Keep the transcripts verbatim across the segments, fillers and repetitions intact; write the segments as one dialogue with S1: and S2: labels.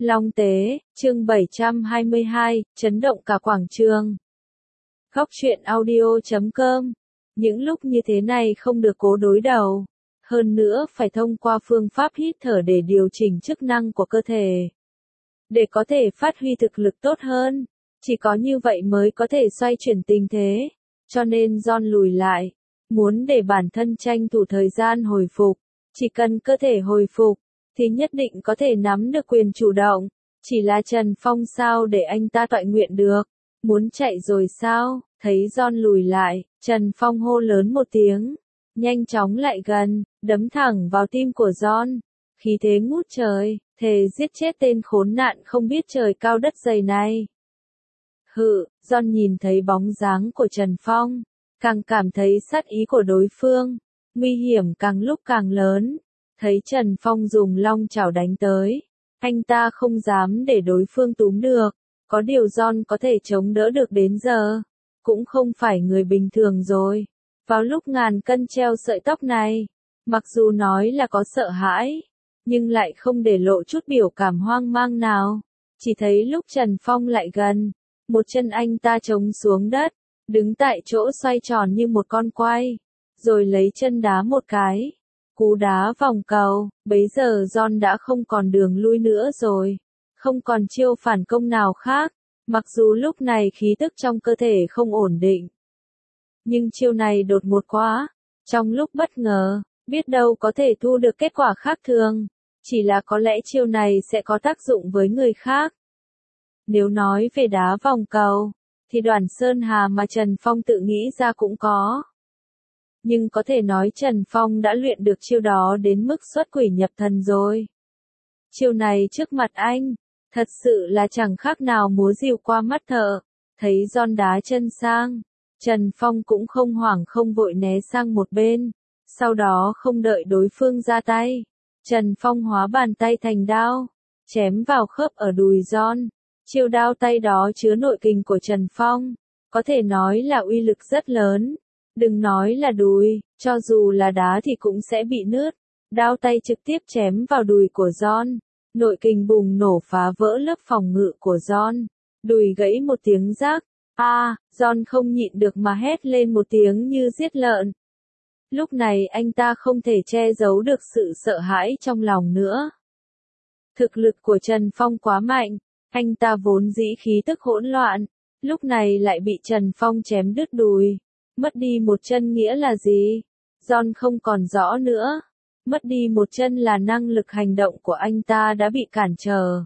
S1: Long Tế, chương bảy trăm hai mươi hai, chấn động cả quảng trường. Góc truyện audio chấm com. Những lúc như thế này không được cố đối đầu. Hơn nữa phải thông qua phương pháp hít thở để điều chỉnh chức năng của cơ thể. Để có thể phát huy thực lực tốt hơn. Chỉ có như vậy mới có thể xoay chuyển tình thế. Cho nên John lùi lại. Muốn để bản thân tranh thủ thời gian hồi phục. Chỉ cần cơ thể hồi phục, thì nhất định có thể nắm được quyền chủ động. Chỉ là Trần Phong sao để anh ta toại nguyện được. Muốn chạy rồi sao? Thấy John lùi lại, Trần Phong hô lớn một tiếng. Nhanh chóng lại gần, đấm thẳng vào tim của John. Khí thế ngút trời, thề giết chết tên khốn nạn không biết trời cao đất dày này. Hự, John nhìn thấy bóng dáng của Trần Phong. Càng cảm thấy sát ý của đối phương. Nguy hiểm càng lúc càng lớn. Thấy Trần Phong dùng long chảo đánh tới. Anh ta không dám để đối phương túm được. Có điều John có thể chống đỡ được đến giờ. Cũng không phải người bình thường rồi. Vào lúc ngàn cân treo sợi tóc này. Mặc dù nói là có sợ hãi. Nhưng lại không để lộ chút biểu cảm hoang mang nào. Chỉ thấy lúc Trần Phong lại gần. Một chân anh ta chống xuống đất. Đứng tại chỗ xoay tròn như một con quay. Rồi lấy chân đá một cái. Cú đá vòng cầu, bấy giờ John đã không còn đường lui nữa rồi. Không còn chiêu phản công nào khác. Mặc dù lúc này khí tức trong cơ thể không ổn định. Nhưng chiêu này đột ngột quá. Trong lúc bất ngờ, biết đâu có thể thu được kết quả khác thường. Chỉ là có lẽ chiêu này sẽ có tác dụng với người khác. Nếu nói về đá vòng cầu, thì Đoàn Sơn Hà mà Trần Phong tự nghĩ ra cũng có. Nhưng có thể nói Trần Phong đã luyện được chiêu đó đến mức xuất quỷ nhập thần rồi. Chiêu này trước mặt anh, thật sự là chẳng khác nào múa rìu qua mắt thợ. Thấy John đá chân sang, Trần Phong cũng không hoảng không vội né sang một bên. Sau đó không đợi đối phương ra tay, Trần Phong hóa bàn tay thành đao, chém vào khớp ở đùi John. Chiêu đao tay đó chứa nội kình của Trần Phong, có thể nói là uy lực rất lớn. Đừng nói là đùi, cho dù là đá thì cũng sẽ bị nứt. Đao tay trực tiếp chém vào đùi của John. Nội kình bùng nổ phá vỡ lớp phòng ngự của John. Đùi gãy một tiếng rác. A, à, John không nhịn được mà hét lên một tiếng như giết lợn. Lúc này anh ta không thể che giấu được sự sợ hãi trong lòng nữa. Thực lực của Trần Phong quá mạnh. Anh ta vốn dĩ khí tức hỗn loạn. Lúc này lại bị Trần Phong chém đứt đùi. Mất đi một chân nghĩa là gì? John không còn rõ nữa. Mất đi một chân là năng lực hành động của anh ta đã bị cản trở.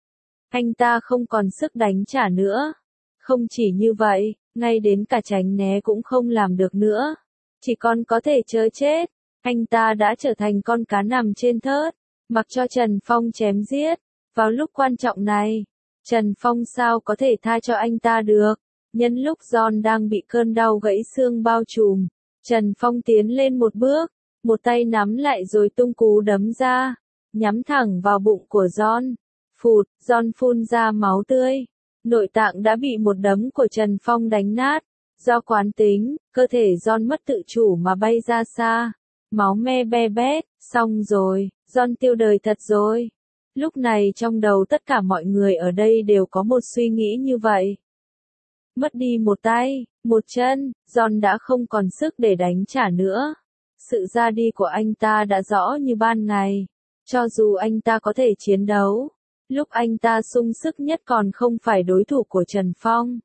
S1: Anh ta không còn sức đánh trả nữa. Không chỉ như vậy, ngay đến cả tránh né cũng không làm được nữa. Chỉ còn có thể chớ chết. Anh ta đã trở thành con cá nằm trên thớt. Mặc cho Trần Phong chém giết. Vào lúc quan trọng này, Trần Phong sao có thể tha cho anh ta được. Nhân lúc John đang bị cơn đau gãy xương bao trùm, Trần Phong tiến lên một bước, một tay nắm lại rồi tung cú đấm ra, nhắm thẳng vào bụng của John. Phụt, John phun ra máu tươi. Nội tạng đã bị một đấm của Trần Phong đánh nát. Do quán tính, cơ thể John mất tự chủ mà bay ra xa. Máu me be bét, xong rồi, John tiêu đời thật rồi. Lúc này trong đầu tất cả mọi người ở đây đều có một suy nghĩ như vậy. Mất đi một tay, một chân, John đã không còn sức để đánh trả nữa. Sự ra đi của anh ta đã rõ như ban ngày. Cho dù anh ta có thể chiến đấu, lúc anh ta sung sức nhất còn không phải đối thủ của Trần Phong.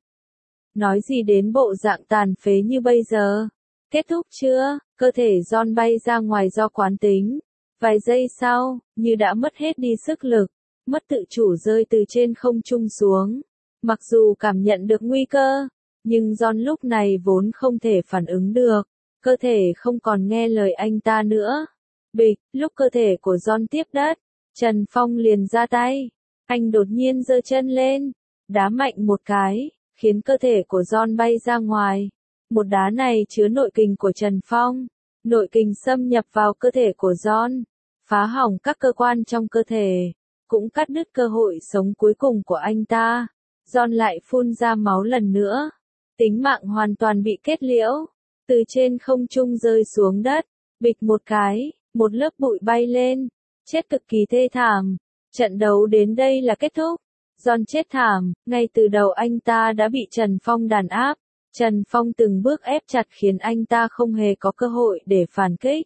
S1: Nói gì đến bộ dạng tàn phế như bây giờ. Kết thúc chưa? Cơ thể John bay ra ngoài do quán tính. Vài giây sau, như đã mất hết đi sức lực, mất tự chủ rơi từ trên không trung xuống. Mặc dù cảm nhận được nguy cơ, nhưng John lúc này vốn không thể phản ứng được. Cơ thể không còn nghe lời anh ta nữa. Bịch, lúc cơ thể của John tiếp đất, Trần Phong liền ra tay. Anh đột nhiên giơ chân lên, đá mạnh một cái, khiến cơ thể của John bay ra ngoài. Một đá này chứa nội kình của Trần Phong. Nội kình xâm nhập vào cơ thể của John, phá hỏng các cơ quan trong cơ thể, cũng cắt đứt cơ hội sống cuối cùng của anh ta. John lại phun ra máu lần nữa. Tính mạng hoàn toàn bị kết liễu. Từ trên không trung rơi xuống đất. Bịch một cái, một lớp bụi bay lên. Chết cực kỳ thê thảm. Trận đấu đến đây là kết thúc. John chết thảm, ngay từ đầu anh ta đã bị Trần Phong đàn áp. Trần Phong từng bước ép chặt khiến anh ta không hề có cơ hội để phản kích.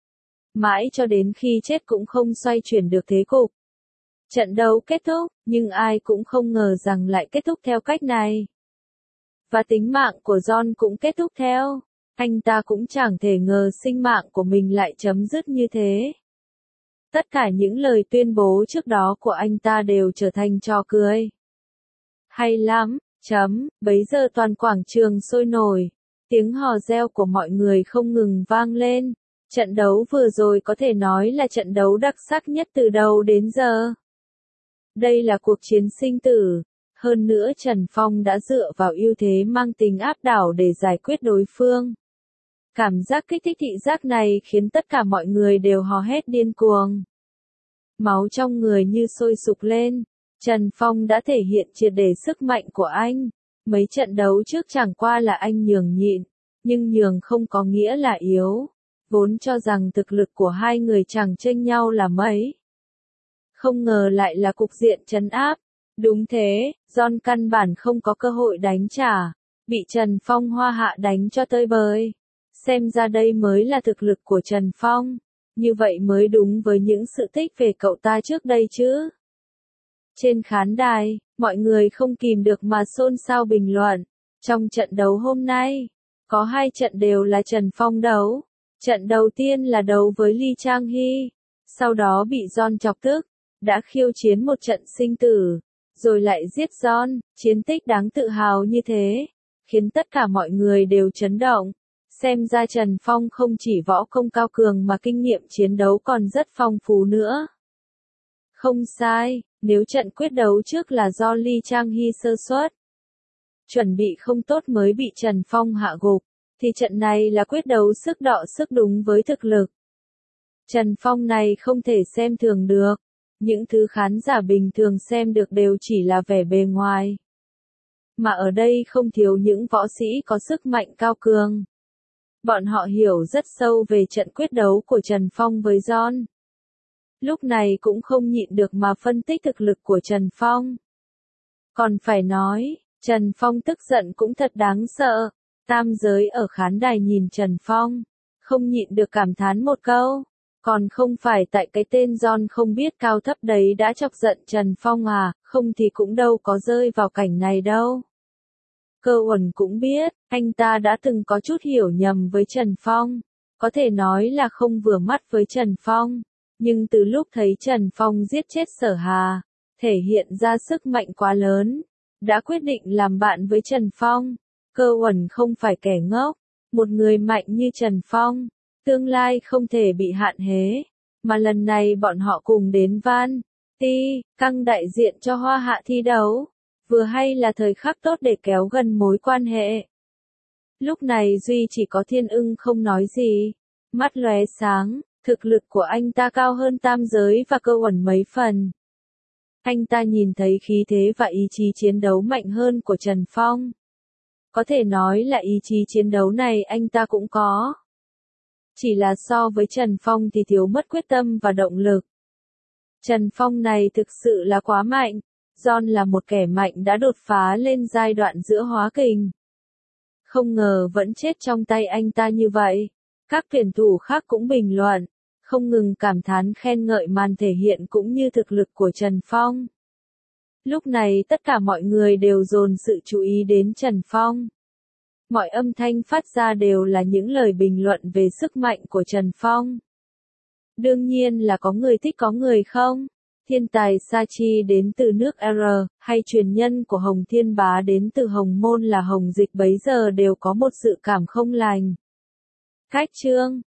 S1: Mãi cho đến khi chết cũng không xoay chuyển được thế cục. Trận đấu kết thúc, nhưng ai cũng không ngờ rằng lại kết thúc theo cách này. Và tính mạng của John cũng kết thúc theo. Anh ta cũng chẳng thể ngờ sinh mạng của mình lại chấm dứt như thế. Tất cả những lời tuyên bố trước đó của anh ta đều trở thành trò cười. Hay lắm, chấm, bấy giờ toàn quảng trường sôi nổi. Tiếng hò reo của mọi người không ngừng vang lên. Trận đấu vừa rồi có thể nói là trận đấu đặc sắc nhất từ đầu đến giờ. Đây là cuộc chiến sinh tử. Hơn nữa Trần Phong đã dựa vào ưu thế mang tính áp đảo để giải quyết đối phương. Cảm giác kích thích thị giác này khiến tất cả mọi người đều hò hét điên cuồng. Máu trong người như sôi sục lên. Trần Phong đã thể hiện triệt để sức mạnh của anh. Mấy trận đấu trước chẳng qua là anh nhường nhịn, nhưng nhường không có nghĩa là yếu. Vốn cho rằng thực lực của hai người chẳng chênh nhau là mấy. Không ngờ lại là cục diện trấn áp. Đúng thế, John căn bản không có cơ hội đánh trả. Bị Trần Phong hoa hạ đánh cho tơi bời. Xem ra đây mới là thực lực của Trần Phong. Như vậy mới đúng với những sự tích về cậu ta trước đây chứ. Trên khán đài, mọi người không kìm được mà xôn xao bình luận. Trong trận đấu hôm nay, có hai trận đều là Trần Phong đấu. Trận đầu tiên là đấu với Lee Chang Hee. Sau đó bị John chọc tức. Đã khiêu chiến một trận sinh tử. Rồi lại giết John. Chiến tích đáng tự hào như thế. Khiến tất cả mọi người đều chấn động. Xem ra Trần Phong không chỉ võ công cao cường mà kinh nghiệm chiến đấu còn rất phong phú nữa. Không sai, nếu trận quyết đấu trước là do Lee Chang Hee sơ suất, chuẩn bị không tốt mới bị Trần Phong hạ gục, thì trận này là quyết đấu sức đọ sức đúng với thực lực. Trần Phong này không thể xem thường được. Những thứ khán giả bình thường xem được đều chỉ là vẻ bề ngoài. Mà ở đây không thiếu những võ sĩ có sức mạnh cao cường. Bọn họ hiểu rất sâu về trận quyết đấu của Trần Phong với John. Lúc này cũng không nhịn được mà phân tích thực lực của Trần Phong. Còn phải nói, Trần Phong tức giận cũng thật đáng sợ. Tam giới ở khán đài nhìn Trần Phong, không nhịn được cảm thán một câu. Còn không phải tại cái tên John không biết cao thấp đấy đã chọc giận Trần Phong à, không thì cũng đâu có rơi vào cảnh này đâu. Cơ Uẩn cũng biết, anh ta đã từng có chút hiểu nhầm với Trần Phong. Có thể nói là không vừa mắt với Trần Phong. Nhưng từ lúc thấy Trần Phong giết chết Sở Hà, thể hiện ra sức mạnh quá lớn, đã quyết định làm bạn với Trần Phong. Cơ Uẩn không phải kẻ ngốc. Một người mạnh như Trần Phong, tương lai không thể bị hạn hế. Mà lần này bọn họ cùng đến Van Ti Căng đại diện cho Hoa Hạ thi đấu. Vừa hay là thời khắc tốt để kéo gần mối quan hệ. Lúc này Duy chỉ có Thiên Ưng không nói gì. Mắt lóe sáng, thực lực của anh ta cao hơn Tam Giới và Cơ Uẩn mấy phần. Anh ta nhìn thấy khí thế và ý chí chiến đấu mạnh hơn của Trần Phong. Có thể nói là ý chí chiến đấu này anh ta cũng có. Chỉ là so với Trần Phong thì thiếu mất quyết tâm và động lực. Trần Phong này thực sự là quá mạnh. John là một kẻ mạnh đã đột phá lên giai đoạn giữa hóa kình. Không ngờ vẫn chết trong tay anh ta như vậy. Các tuyển thủ khác cũng bình luận, không ngừng cảm thán khen ngợi màn thể hiện cũng như thực lực của Trần Phong. Lúc này tất cả mọi người đều dồn sự chú ý đến Trần Phong. Mọi âm thanh phát ra đều là những lời bình luận về sức mạnh của Trần Phong. Đương nhiên là có người thích có người không. Thiên tài Sa Chi đến từ nước R, hay truyền nhân của Hồng Thiên Bá đến từ Hồng Môn là Hồng Dịch bấy giờ đều có một sự cảm không lành. Cách chương